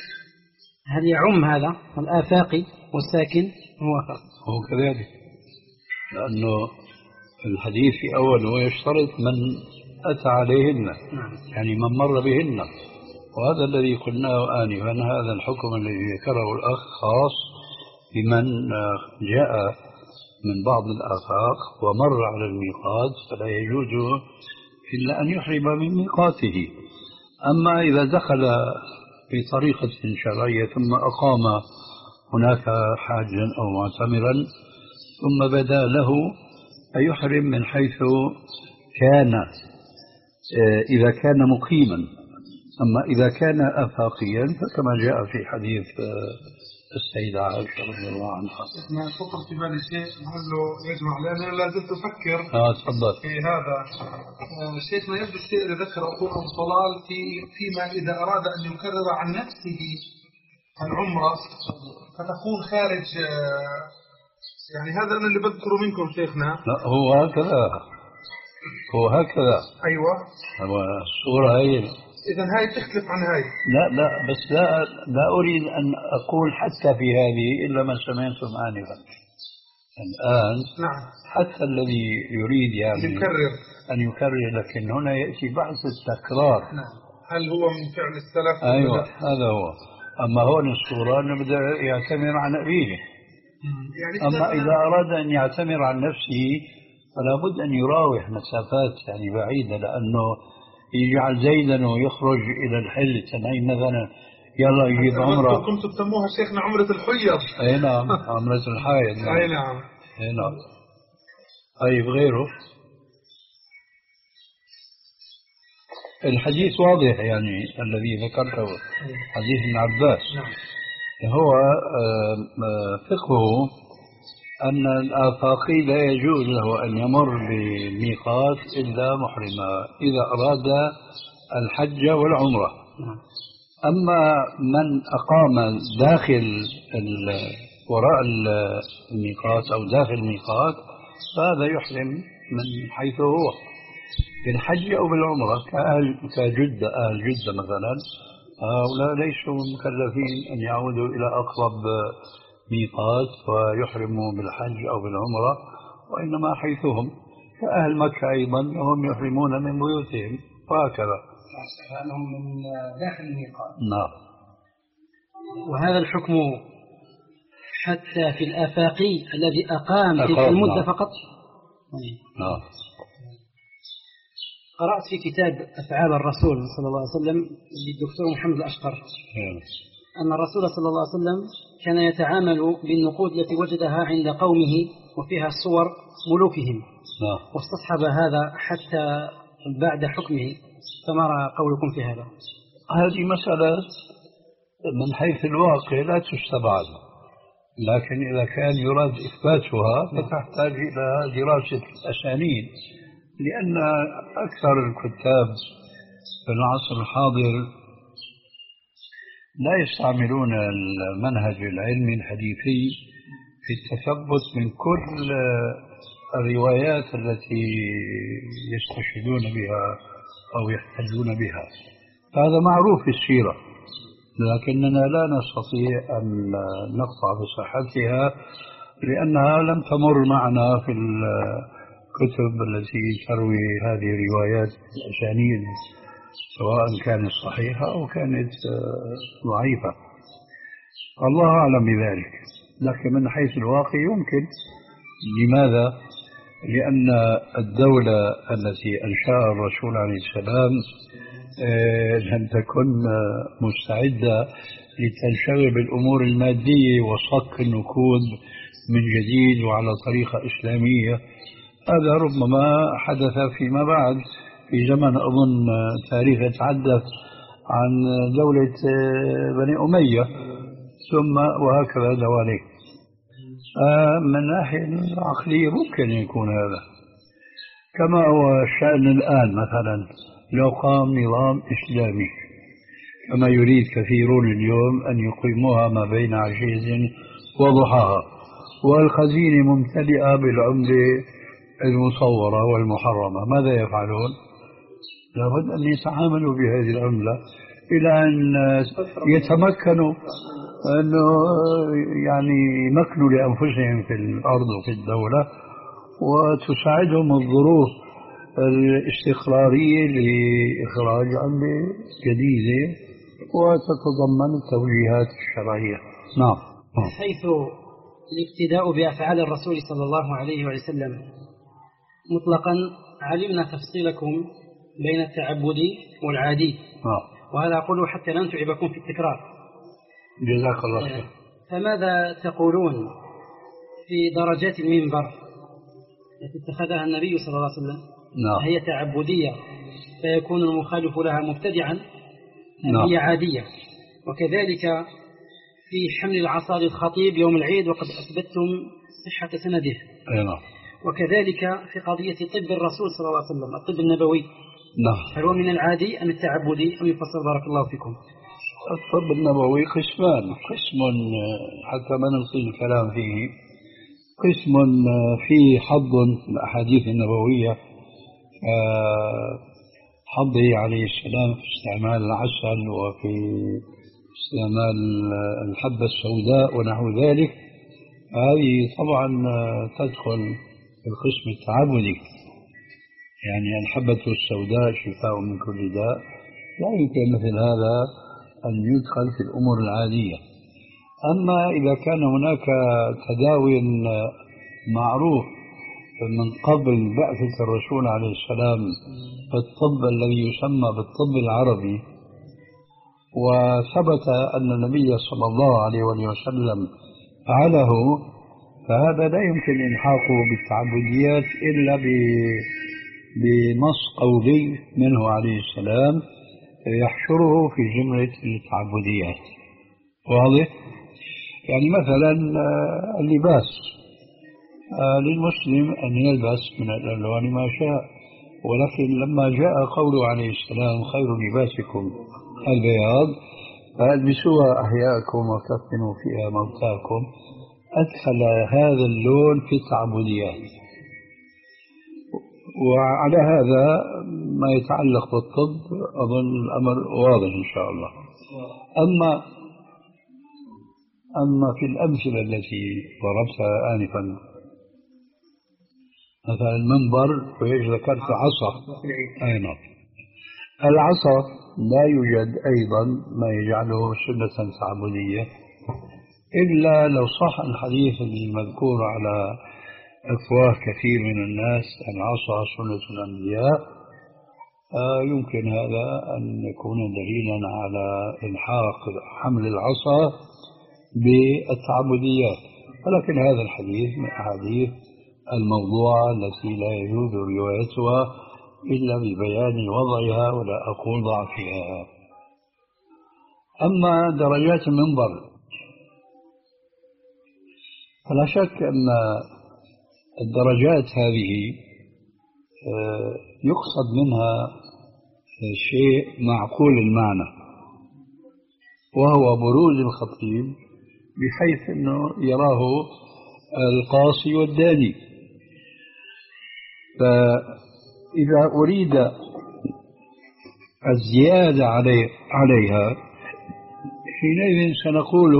هل يعم هذا الآفاقي والساكن هو خاص؟ هو كذلك، لأنه الحديث في أوله يشترط من أتى عليهن، يعني من مر بهن، وهذا الذي قلناه آنفا، هذا الحكم الذي ذكره الأخ خاص بمن جاء من بعض الآفاق ومر على الميقات، فلا يجوز إلا أن يحرم من ميقاته. أما إذا دخل بطريقة شرعية ثم أقام هناك حاجا أو معتمرا ثم بدا له أن يحرم من حيث كان إذا كان مقيما. أما إذا كان آفاقيا فكما جاء في حديث السيدة عائشة رضي الله عنها. ما خطر في بالي شيء نقول له يجمع، لأن أنا لا زلت أفكر آه تفضل في هذا. شيخنا يبدو الشيء اللي ذكر أخونا طلال في فيما إذا أراد أن يكرر عن نفسه العمرة فتكون خارج، يعني هذا أنا اللي بذكره منكم شيخنا. لا هو هكذا، هو هكذا. أيوة. هو الصورة هي. إذا هاي تختلف عن هاي. لا لا بس لا لا أريد أن أقول حتى في هذه إلا ما سمعتم آنفا. الآن نعم. حتى الذي يريد يعني يكرر أن يكرر، لكن هنا يأتي بحث التكرار. نعم. هل هو من فعل السلف؟ أيوة هذا هو. أما هون الصورة أنه بدأ يعتمر عن أبيه. يعني أما إذا أراد أن يعتمر عن نفسه فلا بد أن يراوح مسافات يعني بعيدة، لأنه يجعل زيدا ويخرج إلى الحل تنعيم مثلا يلا يجيب عمرة. كنتم تسموها شيخنا عمرة الحيض. أي نعم عمرة الحائض. نعم. أي نعم. أي نعم. طيب غيره الحديث واضح يعني الذي ذكرته حديث ابن عباس. هو فقهه أن الآفاقي لا يجوز له أن يمر بميقات إلا محرما إذا أراد الحج والعمرة. أما من أقام داخل وراء الميقات أو داخل الميقات فهذا يحرم من حيث هو بالحج أو بالعمرة، كأهل كجدة، أهل جدة مثلا هؤلاء ليسوا مكلفين أن يعودوا إلى أقرب ميقات ويحرموا بالحج أو بالعمرة، وإنما حيثهم كأهل مكة أيضا هم يحرمون من بيوتهم وهكذا. لأنهم من داخل الميقات. نعم. وهذا الحكم حتى في الآفاقي الذي أقام تلك المدة نعم. فقط. نعم. قرأت في كتاب أفعال الرسول صلى الله عليه وسلم للدكتور محمد الأشقر أن الرسول صلى الله عليه وسلم كان يتعامل بالنقود التي وجدها عند قومه وفيها صور ملوكهم. نعم. واستصحب هذا حتى بعد حكمه، فما رأى قولكم في هذا؟ هذه مسألة من حيث الواقع لا تستبعد، لكن إذا كان يراد إثباتها فتحتاج إلى دراسة الأسانيد، لأن أكثر الكتاب في العصر الحاضر لا يستعملون المنهج العلمي الحديثي في التثبت من كل الروايات التي يستشهدون بها أو يحتجون بها. هذا معروف في السيرة، لكننا لا نستطيع أن نقطع بصحتها لأنها لم تمر معنا في الكتب التي تروي هذه الروايات الأسانيد، سواء كانت صحيحة أو كانت ضعيفة. الله أعلم بذلك، لكن من حيث الواقع يمكن. لماذا؟ لأن الدولة التي أنشأها الرسول عليه السلام لم تكن مستعدة لتنشغل بالأمور المادية وصك النقود من جديد وعلى طريقة إسلامية. هذا ربما حدث فيما بعد في زمن أظن تاريخ يتحدث عن دولة بني أمية ثم وهكذا دواليك. من الناحية العقلية ممكن يكون هذا، كما هو الشأن الآن مثلا لو قام نظام إسلامي كما يريد كثيرون اليوم أن يقيموها ما بين عشية وضحاها والخزينة ممتلئة بالعملة المصورة والمحرمة، ماذا يفعلون؟ لابد أن يتعاملوا بهذه العملة إلى أن يتمكنوا أنه يعني يمكنوا لأنفسهم في الأرض وفي الدولة وتساعدهم الظروف الاستقرارية لإخراج عملة جديدة وتتضمن التوجيهات الشرعية. نعم. حيث الاقتداء بأفعال الرسول صلى الله عليه وسلم مطلقا علمنا تفصيلكم بين التعبدي والعادي. نعم. وهذا أقوله حتى لا نتعبكم في التكرار. جزاك الله خير. فماذا تقولون في درجات المنبر التي اتخذها النبي صلى الله عليه وسلم؟ نعم. هي تعبدية فيكون المخالف لها مبتدعا أم نعم. هي عادية؟ وكذلك في حمل العصا للخطيب يوم العيد وقد أثبتتم صحة سنده. نعم. وكذلك في قضية طب الرسول صلى الله عليه وسلم الطب النبوي. نعم. هل هو من العادي أم التعبدي أم يفسر؟ بارك الله فيكم. الطب النبوي قسمان، قسم حتى ما نطيل الكلام فيه، قسم فيه حظ الأحاديث النبوية حظه عليه السلام في استعمال العسل وفي استعمال الحبة السوداء ونحو ذلك، هذه طبعا تدخل في القسم التعبدي، يعني الحبة السوداء شفاء من كل داء، لا يمكن مثل هذا أن يدخل في الأمور العادية. أما إذا كان هناك تداوي معروف من قبل بعثة الرسول عليه السلام الطب الذي يسمى بالطب العربي، وثبت أن النبي صلى الله عليه وسلم فعله، فهذا لا يمكن إلحاقه بالتعبديات إلا بنص قولي منه عليه السلام يحشره في جملة التعبديات. واضح؟ يعني مثلا اللباس، للمسلم أن يلبس من الألوان ما شاء، ولكن لما جاء قوله عليه السلام خير لباسكم البياض فألبسوها أحياءكم وكفنوا فيها موتاكم، أدخل هذا اللون في التعبديات. وعلى هذا ما يتعلق بالطب أظن الأمر واضح إن شاء الله. أما أما في الأمثلة التي ضربتها آنفا، مثلا المنبر ذكرت عصا، أي نعم، العصا لا يوجد أيضا ما يجعله سنة تعبدية إلا لو صح الحديث المذكور على أفواه كثير من الناس العصا سنة الأنبياء، آه يمكن هذا أن يكون دليلا على إلحاق حمل العصا بالتعبديات، ولكن هذا الحديث من أحاديث الموضوعة التي لا يجوز روايتها إلا ببيان وضعها ولا أقول ضعفها. أما درجات المنبر فلا شك أن الدرجات هذه يقصد منها شيء معقول المعنى، وهو بروز الخطيب بحيث أنه يراه القاصي والداني. فإذا أريد الزيادة علي عليها حينئذ سنقول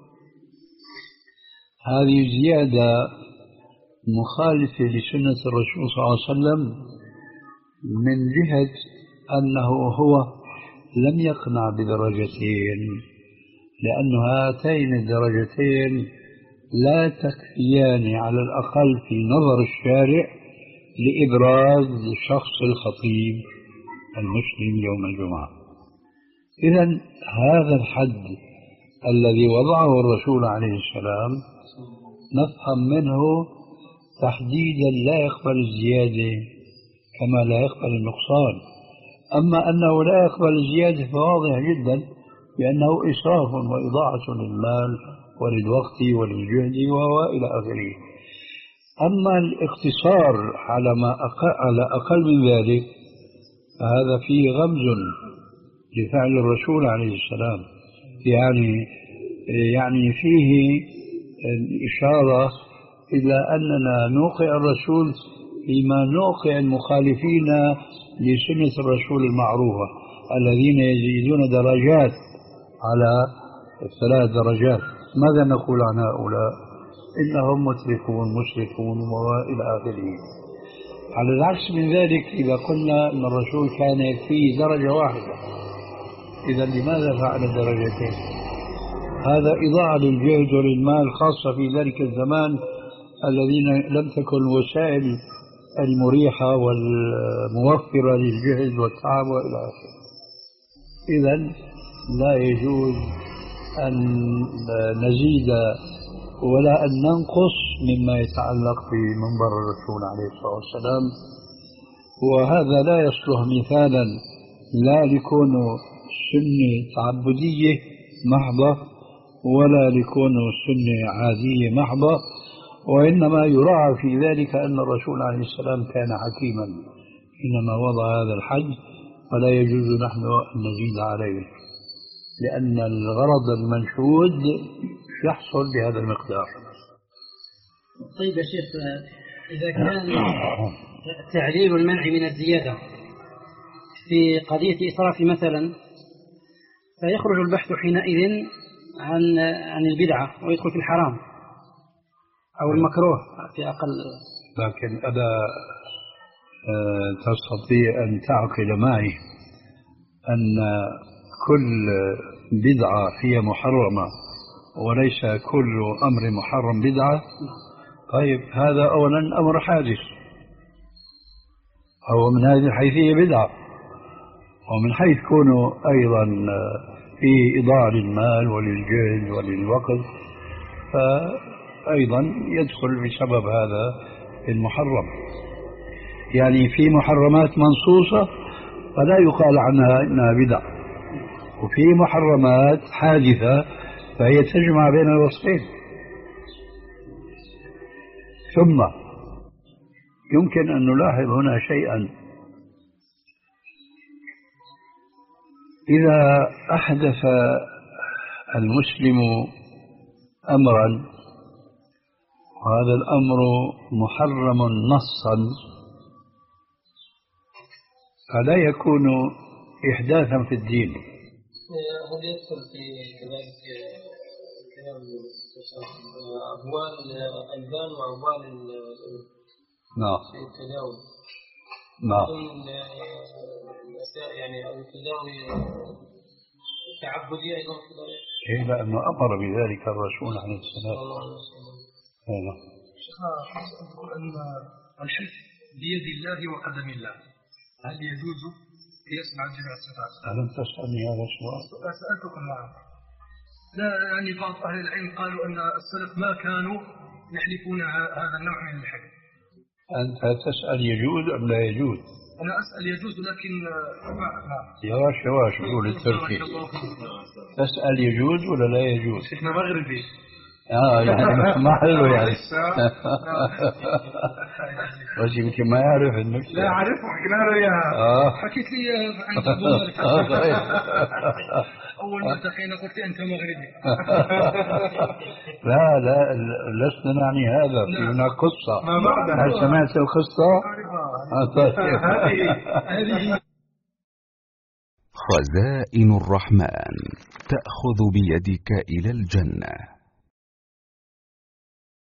هذه الزيادة مخالفة لسنة الرسول صلى الله عليه وسلم من جهة أنه هو لم يقنع بدرجتين، لأن هاتين الدرجتين لا تكفيان على الأقل في نظر الشارع لإبراز شخص الخطيب المسلم يوم الجمعة. إذن هذا الحد الذي وضعه الرسول عليه السلام نفهم منه تحديدا لا يقبل الزيادة كما لا يقبل النقصان. أما أنه لا يقبل الزيادة فواضح جدا بأنه إسراف وإضاعة للمال وللوقت وللجهد وإلى آخره. أما الاقتصار على ما أقل, على أقل من ذلك فهذا فيه غمز لفعل الرسول عليه السلام، يعني يعني فيه الإشارة إلى أننا نوقع الرسول فيما نوقع المخالفين لسنة الرسول المعروفة الذين يزيدون درجات على ثلاث درجات. ماذا نقول عن هؤلاء؟ إنهم مترفون مسرفون وإلى آخره. على العكس من ذلك إذا قلنا أن الرسول كان يكفيه درجة واحدة، إذا لماذا فعل درجتين؟ هذا إضاعة للجهد وللمال، خاصة في ذلك الزمان الذين لم تكن الوسائل المريحة والموفرة للجهد والتعب وإلى آخره. إذا لا يجوز أن نزيد ولا أن ننقص مما يتعلق بمنبر الرسول عليه الصلاة والسلام، وهذا لا يصلح مثالا لا لكون سنة تعبدية محضة ولا لكون سنة عادية محضة، وإنما يراعى في ذلك أن الرسول عليه السلام كان حكيما حينما وضع هذا الحج، فلا يجوز نحن أن نزيد عليه لأن الغرض المنشود يحصل بهذا المقدار. طيب يا شيخ، إذا كان تعليل المنع من الزيادة في قضية إسراف مثلا فيخرج البحث حينئذ عن عن البدعة ويدخل في الحرام أو المكروه في أقل. لكن ألا تستطيع أن تعقل معي أن كل بدعة هي محرمة وليس كل أمر محرم بدعة؟ طيب هذا أولا أمر حادث، هو من هذه الحيثية بدعة، ومن حيث كونه أيضا في إضاعة للمال وللجهد وللوقت فأيضا يدخل بسبب هذا المحرم. يعني في محرمات منصوصة فلا يقال عنها إنها بدعة، وفي محرمات حادثة فهي تجمع بين الوصفين. ثم يمكن أن نلاحظ هنا شيئا، إذا أحدث المسلم أمرا وهذا الأمر محرم نصا فلا يكون إحداثا في الدين. هل يدخل في كذلك كلام أبوال الألبان وأبوال نعم في التداول؟ نعم يعني أو التداوي تعبدي أيضا كذلك؟ إيه، لأنه أمر بذلك الرسول عليه السلام. نعم. شيخنا أقول أن الحلف بيد الله وقدم الله، هل يجوز يسمع جميع الصفات؟ ألم تسألني هذا السؤال؟ سألتكم نعم. لا يعني بعض أهل العلم قالوا أن السلف ما كانوا يحلفون هذا النوع من الحلف. أنت تسأل يجوز أم لا يجوز؟ أنا أسأل يجوز لكن نعم. يواش يواش يقول التركي. تسأل يجوز ولا لا يجوز؟ إحنا مغربي. آه يعني ما حلو يعني. بس يمكن ما يعرف النكتة. لا أعرفه، حكينا له إياها. آه. حكيت لي عند أبو مالك. أول ما التقينا قلت أنت مغربي. لا لا لسنا نعني هذا، في هناك قصة. ما بعدها. هل سمعت القصة؟ هذه خزائن الرحمن تأخذ بيدك إلى الجنة.